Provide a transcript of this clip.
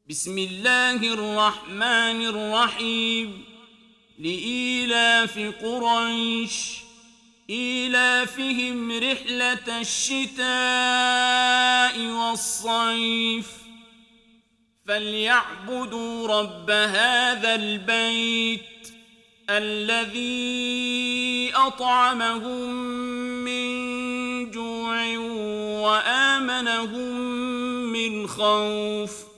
بسم الله الرحمن الرحيم لإيلاف قريش إيلافهم رحلة الشتاء والصيف فليعبدوا رب هذا البيت الذي أطعمهم من جوع وآمنهم من خوف